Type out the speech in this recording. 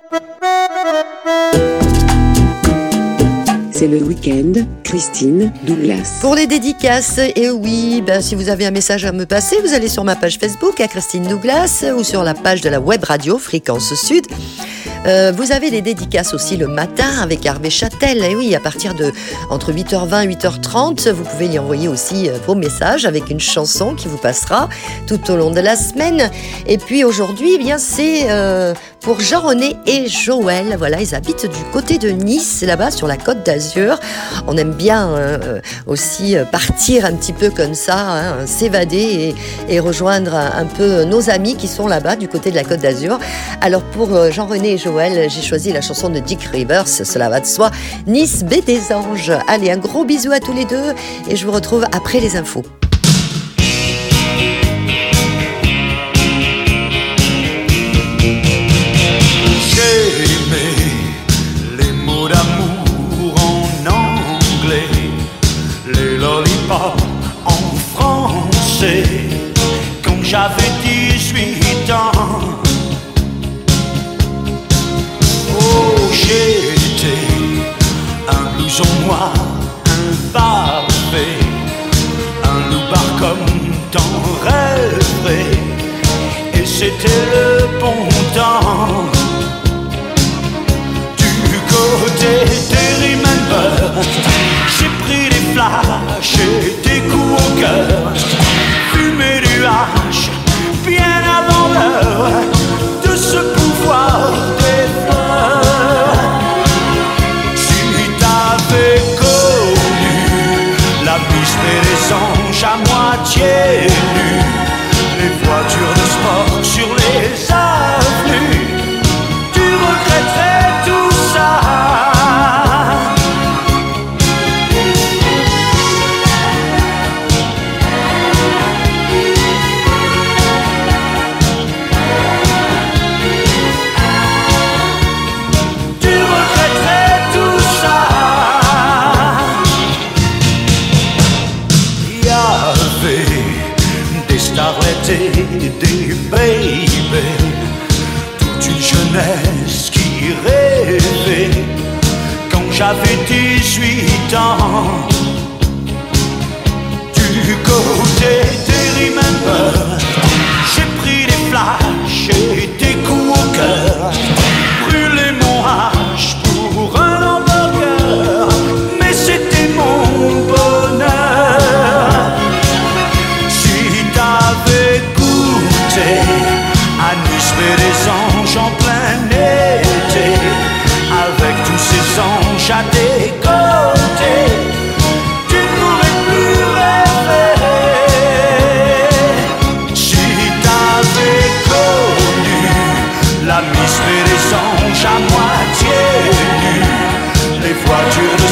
C'est le week-end, Christine Douglas. Pour les dédicaces, et oui, si vous avez un message à me passer, vous allez sur ma page Facebook à Christine Douglas ou sur la page de la web radio Fréquence Sud. Vous avez les dédicaces aussi le matin avec Hervé Châtel. Et oui, à partir de entre 8h20 et 8h30, vous pouvez y envoyer aussi vos messages avec une chanson qui vous passera tout au long de la semaine. Et puis aujourd'hui, eh bien c'est pour Jean-René et Joël. Voilà, ils habitent du côté de Nice, là-bas sur la Côte d'Azur. On aime bien aussi partir un petit peu comme ça, s'évader et rejoindre un peu nos amis qui sont là-bas du côté de la Côte d'Azur. Alors pour Jean-René et Joël, j'ai choisi la chanson de Dick Rivers, cela va de soi, Nice, baie des anges. Allez, un gros bisou à tous les deux et je vous retrouve après les infos. J'ai aimé les mots d'amour en anglais, les lollipops en français, quand j'avais 18 ans. Oh, j'étais un blouson noir, un parfait, un loupard comme t'en rêverais, et c'était le bon temps. Du côté des Remember, j'ai pris des flashs et des coups au cœur, fumé du hache bien avant l'heure de ce pouvoir des fleurs. Si t'avais connu la piste des anges à moitié nus, les voitures de sport sur les avenues, tu regretterais tout ça. Des baby, toute une jeunesse qui rêvait quand j'avais 18 ans. Du côté des Remember, j'ai pris des flashs et des coups au cœur, brûlé mon hache pour un hamburger, mais c'était mon bonheur. À Nice, baie des anges en plein été, avec tous ces anges à tes côtés, tu ne pourrais plus rêver. Si t'avais connu la Nice, baie des anges à moitié nus, les voitures